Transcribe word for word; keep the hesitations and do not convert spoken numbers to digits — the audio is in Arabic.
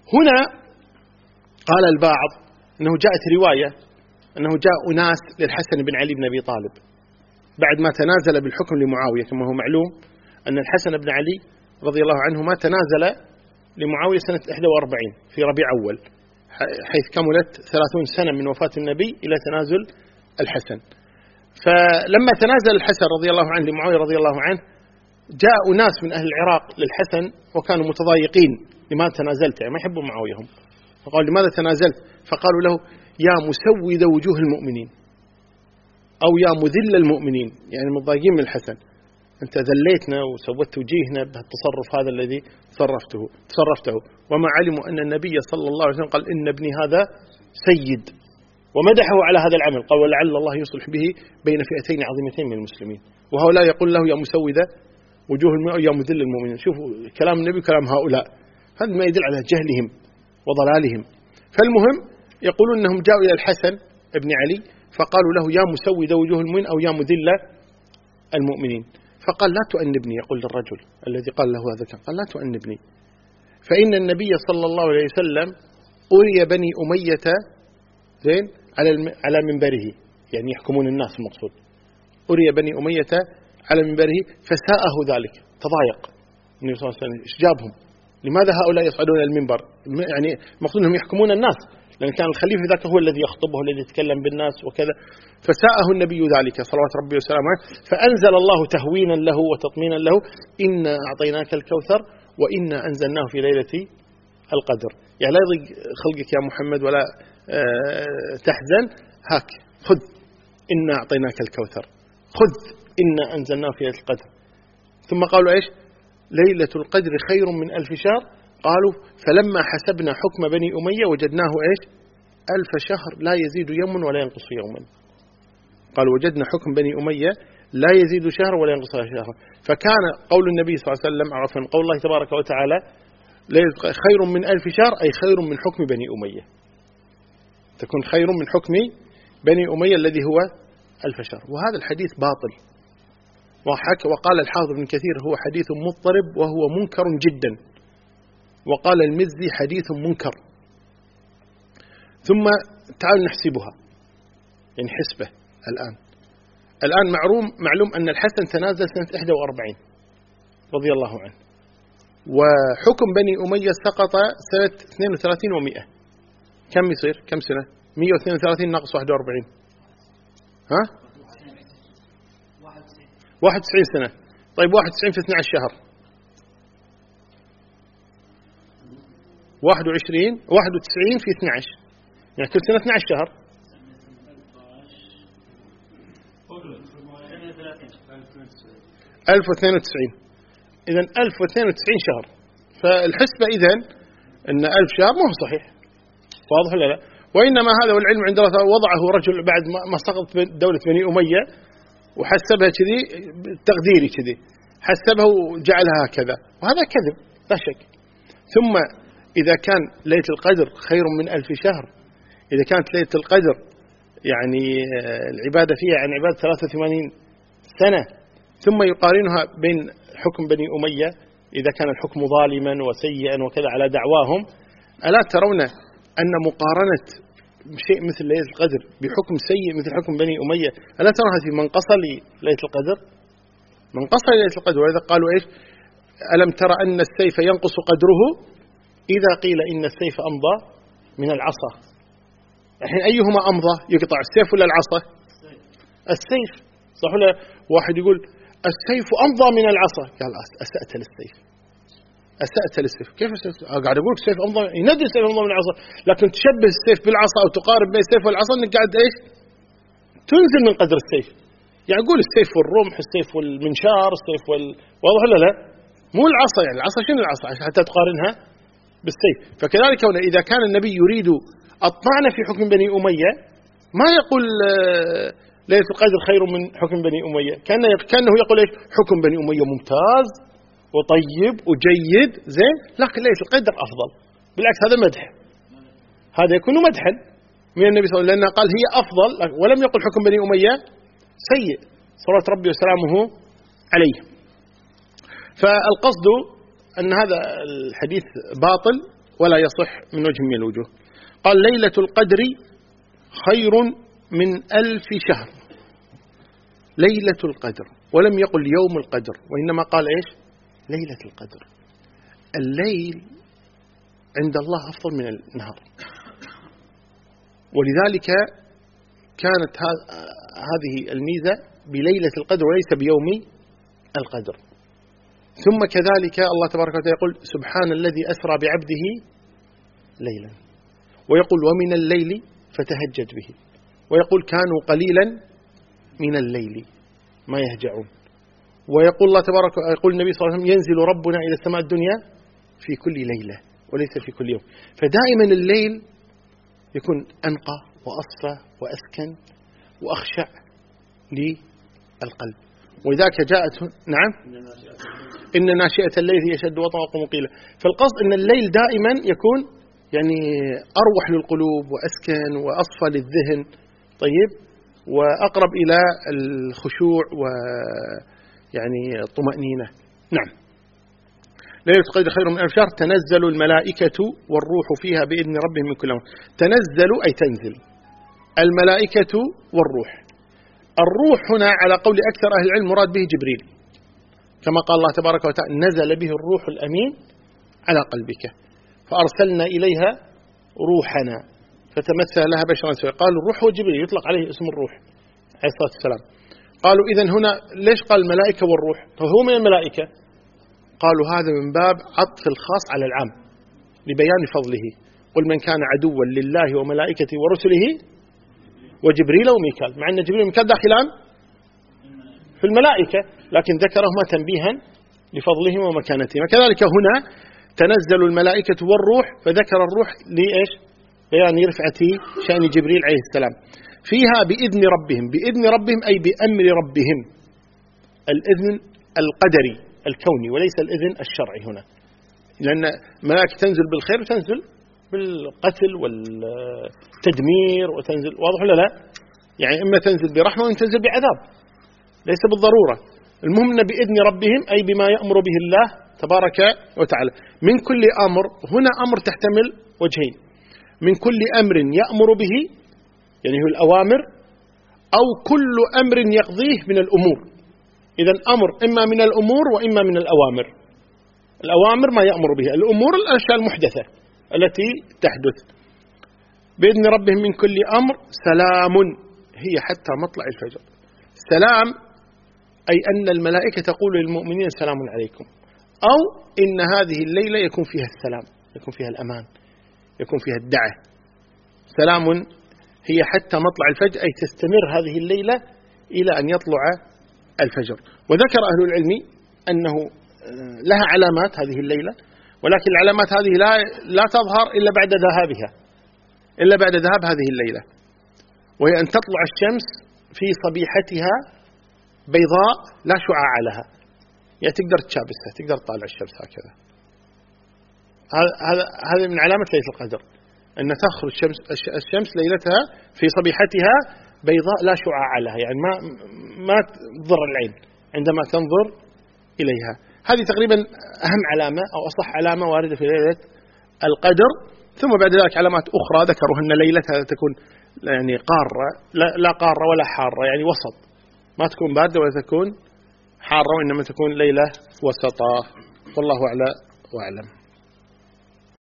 هنا قال البعض أنه جاءت رواية أنه جاء أناس للحسن بن علي بن أبي طالب بعد ما تنازل بالحكم لمعاوية، كما هو معلوم أن الحسن بن علي رضي الله عنهما تنازل لمعاوية سنة إحدى وأربعين في ربيع أول، حيث كملت ثلاثون سنة من وفاة النبي إلى تنازل الحسن. فلما تنازل الحسن رضي الله عنه لمعاوية رضي الله عنه، جاء أناس من أهل العراق للحسن وكانوا متضايقين لماذا تنازلت، يعني ما يحبون معاوية هم، فقال لماذا تنازلت؟ فقالوا له يا مسود وجوه المؤمنين أو يا مذل المؤمنين، يعني متضايقين من الحسن، أنت ذليتنا وسوت وجيهنا بهالتصرف هذا الذي تصرفته تصرفته وما علموا أن النبي صلى الله عليه وسلم قال إن ابني هذا سيد، ومدحه على هذا العمل، قال ولعل الله يصلح به بين فئتين عظيمتين من المسلمين، وهؤلاء يقول له يا مسودة وجوه المؤمنين يا مذل المؤمنين. شوفوا كلام النبي وكلام هؤلاء، هذا ما يدل على جهلهم وضلالهم. فالمهم يقولون أنهم جاءوا إلى الحسن ابن علي فقالوا له يا مسود وجوه المؤمنين أو يا مذل المؤمنين، فقال لا تؤنبني، يقول للرجل الذي قال له هذا قال لا تؤنبني، فإن النبي صلى الله عليه وسلم أري بني أمية زين على على منبره، يعني يحكمون الناس المقصود، أري بني أمية على منبره فساءه ذلك، تضايق النبي صلى الله عليه وسلم، إيش جابهم؟ لماذا هؤلاء يصعدون إلى المنبر؟ يعني المقصود أنهم يحكمون الناس، لأن كان الخليفة ذاك هو الذي يخطبه الذي يتكلم بالناس وكذا، فساءه النبي ذلك صلوات ربي وسلامه عليه، فأنزل الله تهوينا له وتطمينا له إنا أعطيناك الكوثر وإنا أنزلناه في ليلة القدر، يعني لا يضيق خلقك يا محمد ولا تحزن، هاك خذ إنا أعطيناك الكوثر، خذ إنا أنزلناه في ليلة القدر. ثم قالوا إيش؟ ليلة القدر خير من ألف شهر، قالوا فلما حسبنا حكم بني أمية وجدناه إيش؟ ألف شهر لا يزيد يوم ولا ينقص يوما، قالوا وجدنا حكم بني أمية لا يزيد شهر ولا ينقص شهر. فكان قول النبي صلى الله عليه وسلم عرفا قول الله تبارك وتعالى خير من ألف شهر أي خير من حكم بني أمية، تكون خير من حكم بني أمية الذي هو ألف شهر. وهذا الحديث باطل، وقال الحافظ ابن كثير هو حديث مضطرب وهو منكر جدا، وقال المزي حديث منكر. ثم تعالوا نحسبها، يعني حسبة الآن الآن معلوم معلوم أن الحسن تنازل سنة إحدى وأربعين رضي الله عنه، وحكم بني أمية سقط سنة اثنين وثلاثين ومئة، كم يصير؟ كم سنة؟ مئة واثنين وثلاثين ناقص واحد وأربعين، ها؟ واحد وتسعين سنة. طيب واحد وتسعين في اثني عشر شهر، واحد وعشرين، واحد وتسعين في اثني عشر، يعني كل سنة اثني عشر شهر، ألف واثنين وتسعين، إذن ألف واثنين وتسعين شهر. فالحسبة إذن أن ألف شهر ما هو صحيح، واضح ولا لا؟ وإنما هذا والعلم عند الله وضعه رجل بعد ما سقطت دولة بني أمية وحسبها كذي تقديري كذي، حسبها وجعلها هكذا، وهذا كذب لا شك. ثم إذا كان ليلة القدر خير من ألف شهر، إذا كانت ليلة القدر يعني العبادة فيها عن عبادة ثلاثة وثمانين سنة، ثم يقارنها بين حكم بني أمية إذا كان الحكم ظالما وسيئا وكذا على دعواهم، ألا ترون أن مقارنة شيء مثل ليلة القدر بحكم سيء مثل حكم بني أمية ألا ترون هذه منقصة لليلة القدر؟ منقصة لليلة القدر. وإذا قالوا إيش؟ ألم ترى أن السيف ينقص قدره إذا قيل إن السيف أمضى من العصا. الحين أيهما أمضى؟ يقطع السيف ولا العصا؟ السيف، صح ولا؟ واحد يقول السيف أمضى من العصا، قال أسأت للسيف، أسأت للسيف. كيف أسأت؟ قاعد أقول السيف أمضى، يندي السيف أمضى من العصا، لكن تشبه السيف بالعصا أو تقارب بين السيف والعصا إنك قاعد إيش؟ تنزل من قدر السيف. يعني أقول السيف والرمح، السيف والمنشار، السيف وال... واضح ولا لا؟ مو العصا، يعني العصا شنو العصا حتى تقارنها بالسيف. فكذلك هنا إذا كان النبي يريد الطعن في حكم بني أمية ما يقول ليلة القدر خير من حكم بني أمية، كأنه كأنه يقول إيش؟ حكم بني أمية ممتاز وطيب وجيد زين، لكن ليلة القدر أفضل. بالعكس هذا مدح، هذا يكون مدحا من النبي صلى الله عليه وسلم، لأنه قال هي أفضل ولم يقل حكم بني أمية سيء صلوات ربي وسلامه عليه. فالقصد أن هذا الحديث باطل ولا يصح من وجه من الوجوه. قال ليلة القدر خير من ألف شهر، ليلة القدر، ولم يقل يوم القدر، وإنما قال إيش؟ ليلة القدر. الليل عند الله أفضل من النهار، ولذلك كانت هذه الميزة بليلة القدر وليس بيوم القدر. ثم كذلك الله تبارك وتعالى يقول سبحان الذي أسرى بعبده ليلا، ويقول ومن الليل فتهجد به، ويقول كانوا قليلا من الليل ما يهجعون، ويقول الله تبارك يقول النبي صلى الله عليه وسلم ينزل ربنا إلى السماء الدنيا في كل ليلة وليس في كل يوم. فدائما الليل يكون أنقى وأصفى وأسكن وأخشع للقلب، ولذلك جاءت نعم إن ناشئة الليل هي أشد وطئا وأقوم قيلا. فالقصد أن الليل دائما يكون يعني أروح للقلوب وأسكن وأصفى للذهن، طيب، وأقرب إلى الخشوع ويعني الطمأنينة. نعم. ليلة القدر خير من ألف شهر، تنزل الملائكة والروح فيها بإذن ربهم من كل أمر. تنزل أي تنزل الملائكة والروح. الروح هنا على قول أكثر أهل العلم مراد به جبريل، كما قال الله تبارك وتعالى نزل به الروح الأمين على قلبك فأرسلنا إليها روحنا فتمثل لها بشرا سويا. قالوا الروح هو جبريل، يطلق عليه اسم الروح عليه الصلاة والسلام. قالوا إذن هنا ليش قال الملائكة والروح؟ هو من الملائكة؟ قالوا هذا من باب عطف الخاص على العام لبيان فضله. قل من كان عدوا لله وملائكته ورسله وجبريل وميكال، مع أن جبريل وميكال داخلان في الملائكة، لكن ذكرهما تنبيها لفضلهما ومكانتهما. كذلك هنا تنزل الملائكة والروح، فذكر الروح لإيش؟ بيان رفعة شأن جبريل عليه السلام. فيها بإذن ربهم، بإذن ربهم أي بأمر ربهم، الإذن القدري الكوني وليس الإذن الشرعي هنا، لأن الملائكة تنزل بالخير وتنزل بالقتل والتدمير وتنزل، واضح ولا لا؟ يعني إما تنزل برحمة وإما تنزل بعذاب، ليس بالضرورة. المهم أن بإذن ربهم أي بما يأمر به الله تبارك وتعالى. من كل أمر، هنا أمر تحتمل وجهين، من كل أمر يأمر به يعني هو الأوامر، أو كل أمر يقضيه من الأمور. إذن أمر إما من الأمور وإما من الأوامر. الأوامر ما يأمر به، الأمور الأشياء المحدثة التي تحدث. بإذن ربهم من كل أمر سلام هي حتى مطلع الفجر. سلام أي أن الملائكة تقول للمؤمنين سلام عليكم، أو إن هذه الليلة يكون فيها السلام، يكون فيها الأمان، يكون فيها الدعة. سلام هي حتى مطلع الفجر أي تستمر هذه الليلة إلى أن يطلع الفجر. وذكر أهل العلم أنه لها علامات هذه الليلة، ولكن العلامات هذه لا لا تظهر إلا بعد ذهابها، إلا بعد ذهاب هذه الليلة، وهي أن تطلع الشمس في صبيحتها بيضاء لا شعاع لها، يعني تقدر تشابسها، تقدر تطالع الشمس هكذا. هذا هذا من علامة ليلة القدر، أن تخرج الشمس الشمس ليلتها في صبيحتها بيضاء لا شعاع لها، يعني ما ما تضر العين عندما تنظر إليها. هذه تقريبا أهم علامة أو أصح علامة واردة في ليلة القدر. ثم بعد ذلك علامات أخرى ذكروا أن ليلتها تكون يعني قارة، لا, لا قارة ولا حارة، يعني وسط، ما تكون باردة ولا تكون حارة، وإنما تكون ليلة وسطا. والله أعلى وأعلم.